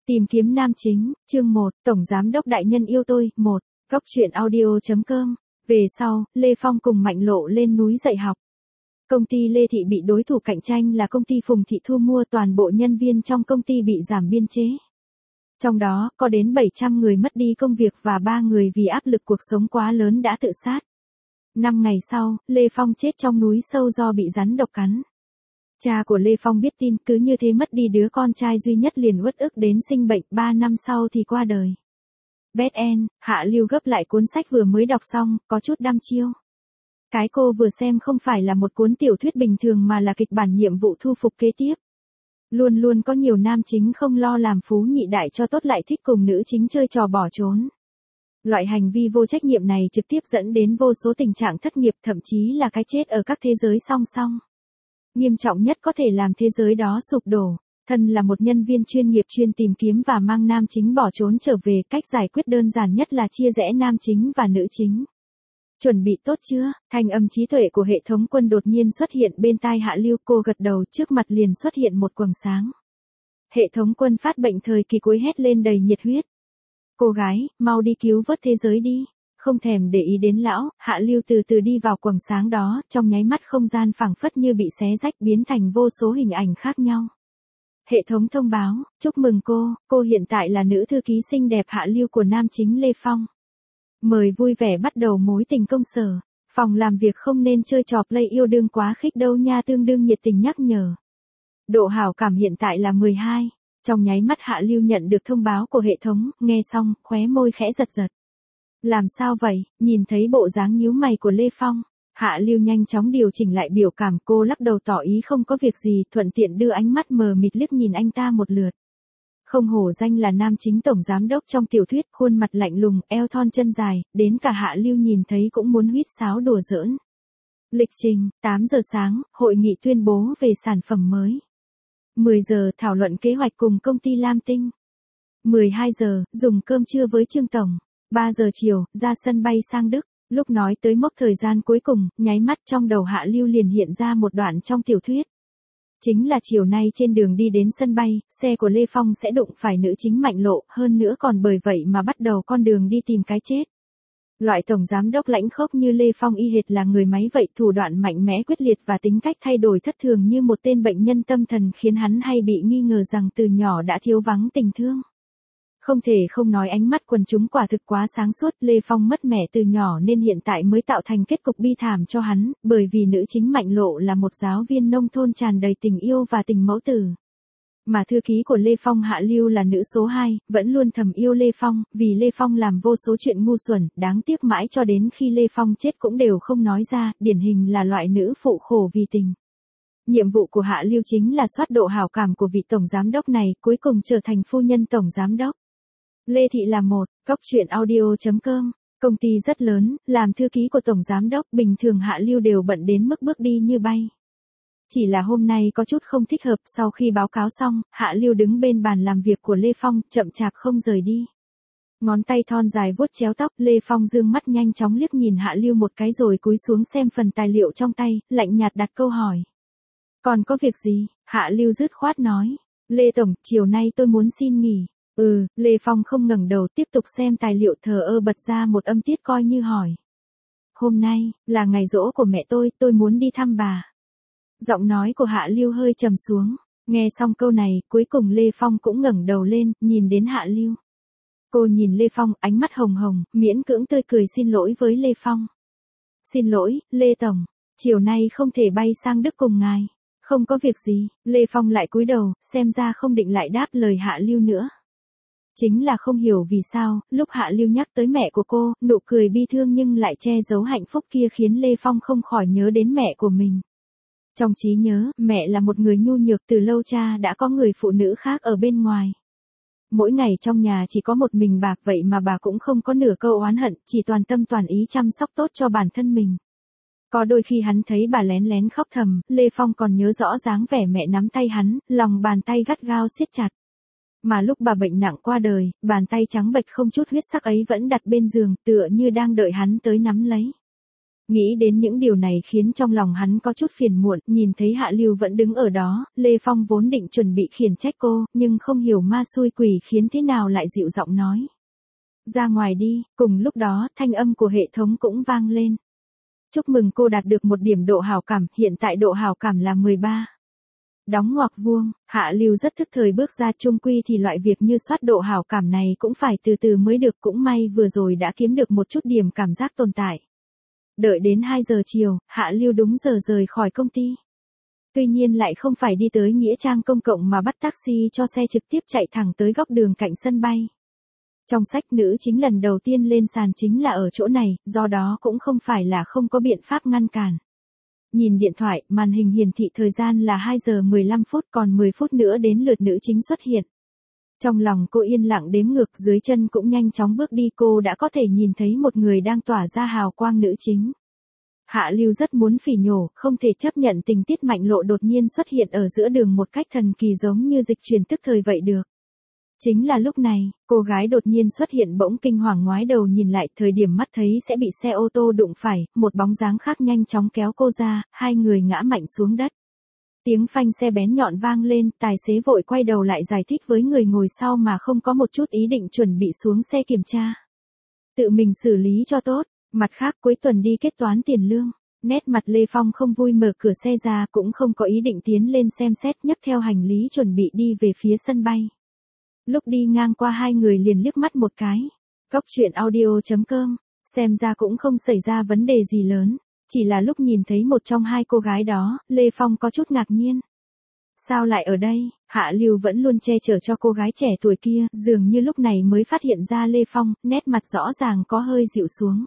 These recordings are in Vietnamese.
Tìm kiếm nam chính, chương 1, Tổng Giám đốc đại nhân yêu tôi, 1, Góc truyện audio.com. Về sau, Lê Phong cùng Mạnh Lộ lên núi dạy học. Công ty Lê Thị bị đối thủ cạnh tranh là công ty Phùng Thị thu mua, toàn bộ nhân viên trong công ty bị giảm biên chế. Trong đó, có đến 700 người mất đi công việc và 3 người vì áp lực cuộc sống quá lớn đã tự sát. 5 ngày sau, Lê Phong chết trong núi sâu do bị rắn độc cắn. Cha của Lê Phong biết tin, cứ như thế mất đi đứa con trai duy nhất, liền uất ức đến sinh bệnh, 3 năm sau thì qua đời. Bad end, Hạ Lưu gấp lại cuốn sách vừa mới đọc xong, có chút đăm chiêu. Cái cô vừa xem không phải là một cuốn tiểu thuyết bình thường mà là kịch bản nhiệm vụ thu phục kế tiếp. Luôn luôn có nhiều nam chính không lo làm phú nhị đại cho tốt lại thích cùng nữ chính chơi trò bỏ trốn. Loại hành vi vô trách nhiệm này trực tiếp dẫn đến vô số tình trạng thất nghiệp, thậm chí là cái chết ở các thế giới song song. Nghiêm trọng nhất có thể làm thế giới đó sụp đổ. Thân là một nhân viên chuyên nghiệp chuyên tìm kiếm và mang nam chính bỏ trốn trở về, cách giải quyết đơn giản nhất là chia rẽ nam chính và nữ chính. Chuẩn bị tốt chưa? Thanh âm trí tuệ của hệ thống quân đột nhiên xuất hiện bên tai Hạ Lưu, cô gật đầu, trước mặt liền xuất hiện một quầng sáng. Hệ thống quân phát bệnh thời kỳ cuối hét lên đầy nhiệt huyết. Cô gái, mau đi cứu vớt thế giới đi. Không thèm để ý đến lão, Hạ Lưu từ từ đi vào quầng sáng đó, trong nháy mắt không gian phảng phất như bị xé rách biến thành vô số hình ảnh khác nhau. Hệ thống thông báo, chúc mừng cô hiện tại là nữ thư ký xinh đẹp Hạ Lưu của nam chính Lê Phong. Mời vui vẻ bắt đầu mối tình công sở. Phòng làm việc không nên chơi trò play yêu đương quá khích đâu nha, tương đương nhiệt tình nhắc nhở. Độ hảo cảm hiện tại là 12. Trong nháy mắt Hạ Lưu nhận được thông báo của hệ thống, nghe xong, khóe môi khẽ giật giật. Làm sao vậy? Nhìn thấy bộ dáng nhíu mày của Lê Phong, Hạ Lưu nhanh chóng điều chỉnh lại biểu cảm, cô lắc đầu tỏ ý không có việc gì, thuận tiện đưa ánh mắt mờ mịt liếc nhìn anh ta một lượt. Không hổ danh là nam chính tổng giám đốc trong tiểu thuyết, khuôn mặt lạnh lùng, eo thon chân dài, đến cả Hạ Lưu nhìn thấy cũng muốn huýt sáo đùa giỡn. Lịch trình, 8 giờ sáng, hội nghị tuyên bố về sản phẩm mới. 10 giờ, thảo luận kế hoạch cùng công ty Lam Tinh. 12 giờ, dùng cơm trưa với Trương Tổng. 3 giờ chiều, ra sân bay sang Đức. Lúc nói tới mốc thời gian cuối cùng, nháy mắt trong đầu Hạ Lưu liền hiện ra một đoạn trong tiểu thuyết. Chính là chiều nay trên đường đi đến sân bay, xe của Lê Phong sẽ đụng phải nữ chính Mạnh Lộ, hơn nữa còn bởi vậy mà bắt đầu con đường đi tìm cái chết. Loại tổng giám đốc lãnh khốc như Lê Phong y hệt là người máy vậy, thủ đoạn mạnh mẽ quyết liệt và tính cách thay đổi thất thường như một tên bệnh nhân tâm thần khiến hắn hay bị nghi ngờ rằng từ nhỏ đã thiếu vắng tình thương. Không thể không nói ánh mắt quần chúng quả thực quá sáng suốt, Lê Phong mất mẹ từ nhỏ nên hiện tại mới tạo thành kết cục bi thảm cho hắn, bởi vì nữ chính Mạnh Lộ là một giáo viên nông thôn tràn đầy tình yêu và tình mẫu tử. Mà thư ký của Lê Phong Hạ Lưu là nữ số 2, vẫn luôn thầm yêu Lê Phong, vì Lê Phong làm vô số chuyện ngu xuẩn, đáng tiếc mãi cho đến khi Lê Phong chết cũng đều không nói ra, điển hình là loại nữ phụ khổ vì tình. Nhiệm vụ của Hạ Lưu chính là soát độ hảo cảm của vị tổng giám đốc này, cuối cùng trở thành phu nhân tổng giám đốc. Lê Thị là một, Góc truyện audio.com. Công ty rất lớn, làm thư ký của tổng giám đốc, bình thường Hạ Lưu đều bận đến mức bước đi như bay. Chỉ là hôm nay có chút không thích hợp, sau khi báo cáo xong, Hạ Lưu đứng bên bàn làm việc của Lê Phong, chậm chạp không rời đi. Ngón tay thon dài vuốt chéo tóc, Lê Phong dương mắt nhanh chóng liếc nhìn Hạ Lưu một cái rồi cúi xuống xem phần tài liệu trong tay, lạnh nhạt đặt câu hỏi. Còn có việc gì? Hạ Lưu dứt khoát nói. Lê Tổng, chiều nay tôi muốn xin nghỉ. Lê Phong không ngẩng đầu, tiếp tục xem tài liệu, thờ ơ bật ra một âm tiết coi như hỏi. Hôm nay, là ngày giỗ của mẹ tôi muốn đi thăm bà. Giọng nói của Hạ Lưu hơi trầm xuống. Nghe xong câu này, cuối cùng Lê Phong cũng ngẩng đầu lên, nhìn đến Hạ Lưu. Cô nhìn Lê Phong, ánh mắt hồng hồng, miễn cưỡng tươi cười xin lỗi với Lê Phong. Xin lỗi, Lê Tổng, chiều nay không thể bay sang Đức cùng ngài. Không có việc gì, Lê Phong lại cúi đầu, xem ra không định lại đáp lời Hạ Lưu nữa. Chính là không hiểu vì sao, lúc Hạ Lưu nhắc tới mẹ của cô, nụ cười bi thương nhưng lại che giấu hạnh phúc kia khiến Lê Phong không khỏi nhớ đến mẹ của mình. Trong trí nhớ, mẹ là một người nhu nhược, từ lâu cha đã có người phụ nữ khác ở bên ngoài. Mỗi ngày trong nhà chỉ có một mình bà, vậy mà bà cũng không có nửa câu oán hận, chỉ toàn tâm toàn ý chăm sóc tốt cho bản thân mình. Có đôi khi hắn thấy bà lén lén khóc thầm, Lê Phong còn nhớ rõ dáng vẻ mẹ nắm tay hắn, lòng bàn tay gắt gao siết chặt. Mà lúc bà bệnh nặng qua đời, bàn tay trắng bệch không chút huyết sắc ấy vẫn đặt bên giường, tựa như đang đợi hắn tới nắm lấy. Nghĩ đến những điều này khiến trong lòng hắn có chút phiền muộn, nhìn thấy Hạ Lưu vẫn đứng ở đó, Lê Phong vốn định chuẩn bị khiển trách cô, nhưng không hiểu ma xui quỷ khiến thế nào lại dịu giọng nói. Ra ngoài đi, cùng lúc đó, thanh âm của hệ thống cũng vang lên. Chúc mừng cô đạt được một điểm độ hảo cảm, hiện tại độ hảo cảm là 13. Đóng ngoặc vuông, Hạ Lưu rất thức thời bước ra, chung quy thì loại việc như soát độ hảo cảm này cũng phải từ từ mới được, cũng may vừa rồi đã kiếm được một chút điểm cảm giác tồn tại. Đợi đến 2 giờ chiều, Hạ Lưu đúng giờ rời khỏi công ty. Tuy nhiên lại không phải đi tới nghĩa trang công cộng mà bắt taxi cho xe trực tiếp chạy thẳng tới góc đường cạnh sân bay. Trong sách nữ chính lần đầu tiên lên sàn chính là ở chỗ này, do đó cũng không phải là không có biện pháp ngăn cản. Nhìn điện thoại, màn hình hiển thị thời gian là 2 giờ 15 phút, còn 10 phút nữa đến lượt nữ chính xuất hiện. Trong lòng cô yên lặng đếm ngược, dưới chân cũng nhanh chóng bước đi, cô đã có thể nhìn thấy một người đang tỏa ra hào quang nữ chính. Hạ Lưu rất muốn phỉ nhổ, không thể chấp nhận tình tiết Mạnh Lộ đột nhiên xuất hiện ở giữa đường một cách thần kỳ giống như dịch chuyển tức thời vậy được. Chính là lúc này, cô gái đột nhiên xuất hiện bỗng kinh hoàng ngoái đầu nhìn lại, thời điểm mắt thấy sẽ bị xe ô tô đụng phải, một bóng dáng khác nhanh chóng kéo cô ra, hai người ngã mạnh xuống đất. Tiếng phanh xe bén nhọn vang lên, tài xế vội quay đầu lại giải thích với người ngồi sau mà không có một chút ý định chuẩn bị xuống xe kiểm tra. Tự mình xử lý cho tốt, mặt khác cuối tuần đi kết toán tiền lương. Nét mặt Lê Phong không vui, mở cửa xe ra, cũng không có ý định tiến lên xem xét, nhấc theo hành lý chuẩn bị đi về phía sân bay. Lúc đi ngang qua hai người liền liếc mắt một cái. Góc chuyện audio.com, xem ra cũng không xảy ra vấn đề gì lớn. Chỉ là lúc nhìn thấy một trong hai cô gái đó, Lê Phong có chút ngạc nhiên. Sao lại ở đây? Hạ Lưu vẫn luôn che chở cho cô gái trẻ tuổi kia, dường như lúc này mới phát hiện ra Lê Phong, nét mặt rõ ràng có hơi dịu xuống.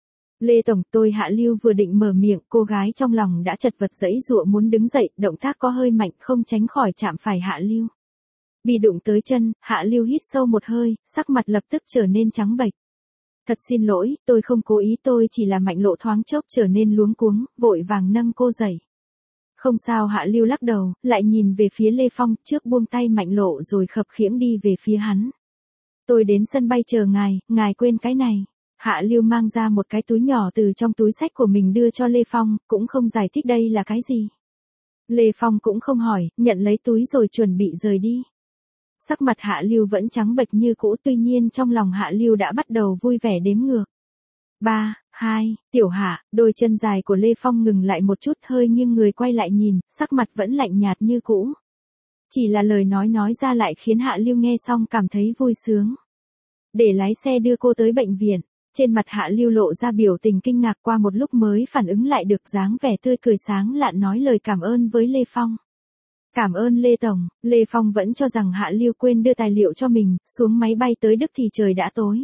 Lê Tổng, tôi Hạ Lưu vừa định mở miệng, cô gái trong lòng đã chật vật giãy giụa muốn đứng dậy, động tác có hơi mạnh, không tránh khỏi chạm phải Hạ Lưu. Bị đụng tới chân, Hạ Lưu hít sâu một hơi, sắc mặt lập tức trở nên trắng bệch. Thật xin lỗi, tôi không cố ý, tôi chỉ là Mạnh Lộ thoáng chốc trở nên luống cuống, vội vàng nâng cô dậy. Không sao, Hạ Lưu lắc đầu, lại nhìn về phía Lê Phong, trước buông tay Mạnh Lộ rồi khập khiễng đi về phía hắn. Tôi đến sân bay chờ ngài quên cái này. Hạ Lưu mang ra một cái túi nhỏ từ trong túi xách của mình đưa cho Lê Phong, cũng không giải thích đây là cái gì. Lê Phong cũng không hỏi, nhận lấy túi rồi chuẩn bị rời đi. Sắc mặt Hạ Lưu vẫn trắng bệch như cũ, tuy nhiên trong lòng Hạ Lưu đã bắt đầu vui vẻ đếm ngược. 3, 2, tiểu Hạ, đôi chân dài của Lê Phong ngừng lại một chút, hơi nghiêng người quay lại nhìn, sắc mặt vẫn lạnh nhạt như cũ. Chỉ là lời nói ra lại khiến Hạ Lưu nghe xong cảm thấy vui sướng. Để lái xe đưa cô tới bệnh viện, trên mặt Hạ Lưu lộ ra biểu tình kinh ngạc, qua một lúc mới phản ứng lại được, dáng vẻ tươi cười sáng lạn nói lời cảm ơn với Lê Phong. Cảm ơn Lê Tổng. Lê Phong vẫn cho rằng Hạ Lưu quên đưa tài liệu cho mình, xuống máy bay tới Đức thì trời đã tối.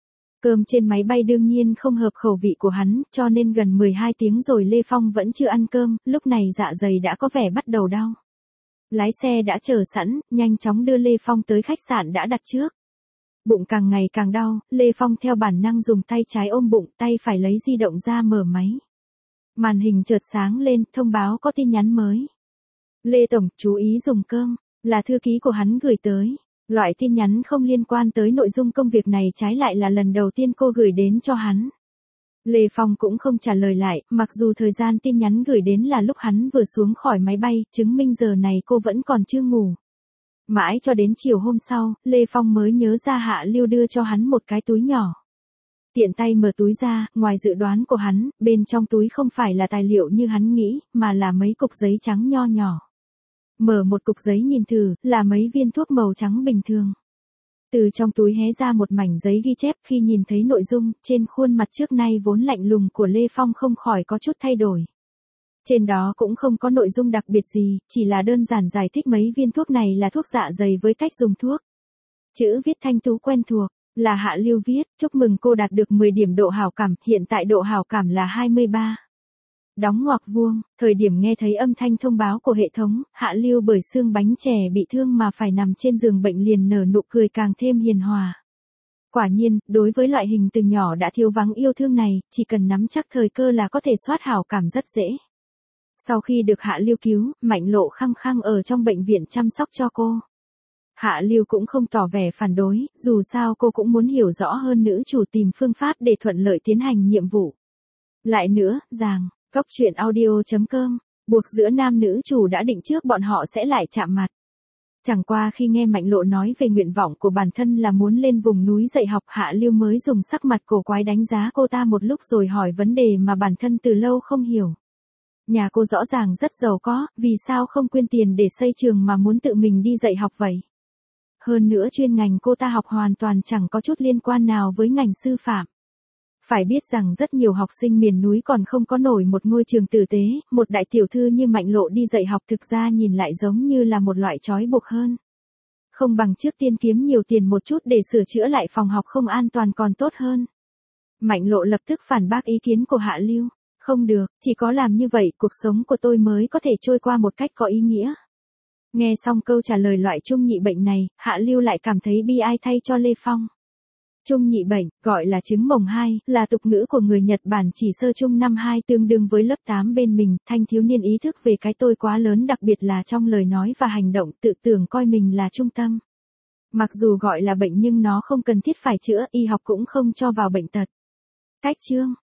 Cơm trên máy bay đương nhiên không hợp khẩu vị của hắn, cho nên gần 12 tiếng rồi Lê Phong vẫn chưa ăn cơm, lúc này dạ dày đã có vẻ bắt đầu đau. Lái xe đã chờ sẵn, nhanh chóng đưa Lê Phong tới khách sạn đã đặt trước. Bụng càng ngày càng đau, Lê Phong theo bản năng dùng tay trái ôm bụng, tay phải lấy di động ra mở máy. Màn hình chợt sáng lên, thông báo có tin nhắn mới. Lê Tổng, chú ý dùng cơm, là thư ký của hắn gửi tới. Loại tin nhắn không liên quan tới nội dung công việc này, trái lại là lần đầu tiên cô gửi đến cho hắn. Lê Phong cũng không trả lời lại, mặc dù thời gian tin nhắn gửi đến là lúc hắn vừa xuống khỏi máy bay, chứng minh giờ này cô vẫn còn chưa ngủ. Mãi cho đến chiều hôm sau, Lê Phong mới nhớ ra Hạ Lưu đưa cho hắn một cái túi nhỏ. Tiện tay mở túi ra, ngoài dự đoán của hắn, bên trong túi không phải là tài liệu như hắn nghĩ, mà là mấy cục giấy trắng nho nhỏ. Mở một cục giấy nhìn thử, là mấy viên thuốc màu trắng bình thường. Từ trong túi hé ra một mảnh giấy ghi chép, khi nhìn thấy nội dung, trên khuôn mặt trước nay vốn lạnh lùng của Lê Phong không khỏi có chút thay đổi. Trên đó cũng không có nội dung đặc biệt gì, chỉ là đơn giản giải thích mấy viên thuốc này là thuốc dạ dày với cách dùng thuốc. Chữ viết thanh tú quen thuộc, là Hạ Lưu viết, chúc mừng cô đạt được 10 điểm độ hảo cảm, hiện tại độ hảo cảm là 23. Đóng ngoặc vuông, thời điểm nghe thấy âm thanh thông báo của hệ thống, Hạ Lưu bởi xương bánh chè bị thương mà phải nằm trên giường bệnh liền nở nụ cười càng thêm hiền hòa. Quả nhiên, đối với loại hình từ nhỏ đã thiếu vắng yêu thương này, chỉ cần nắm chắc thời cơ là có thể soát hảo cảm rất dễ. Sau khi được Hạ Lưu cứu, Mạnh Lộ khăng khăng ở trong bệnh viện chăm sóc cho cô. Hạ Lưu cũng không tỏ vẻ phản đối, dù sao cô cũng muốn hiểu rõ hơn nữ chủ tìm phương pháp để thuận lợi tiến hành nhiệm vụ. Lại nữa, Giàng, Cóc truyện audio.com, buộc giữa nam nữ chủ đã định trước bọn họ sẽ lại chạm mặt. Chẳng qua khi nghe Mạnh Lộ nói về nguyện vọng của bản thân là muốn lên vùng núi dạy học, Hạ Lưu mới dùng sắc mặt cổ quái đánh giá cô ta một lúc rồi hỏi vấn đề mà bản thân từ lâu không hiểu. Nhà cô rõ ràng rất giàu có, vì sao không quyên tiền để xây trường mà muốn tự mình đi dạy học vậy? Hơn nữa chuyên ngành cô ta học hoàn toàn chẳng có chút liên quan nào với ngành sư phạm. Phải biết rằng rất nhiều học sinh miền núi còn không có nổi một ngôi trường tử tế, một đại tiểu thư như Mạnh Lộ đi dạy học thực ra nhìn lại giống như là một loại trói buộc hơn. Không bằng trước tiên kiếm nhiều tiền một chút để sửa chữa lại phòng học không an toàn còn tốt hơn. Mạnh Lộ lập tức phản bác ý kiến của Hạ Lưu. Không được, chỉ có làm như vậy cuộc sống của tôi mới có thể trôi qua một cách có ý nghĩa. Nghe xong câu trả lời loại trung nhị bệnh này, Hạ Lưu lại cảm thấy bi ai thay cho Lê Phong. Trung nhị bệnh, gọi là chứng mồng 2, là tục ngữ của người Nhật Bản chỉ sơ trung năm 2 tương đương với lớp 8 bên mình. Thanh thiếu niên ý thức về cái tôi quá lớn, đặc biệt là trong lời nói và hành động, tự tưởng coi mình là trung tâm. Mặc dù gọi là bệnh nhưng nó không cần thiết phải chữa, y học cũng không cho vào bệnh tật. Cách chương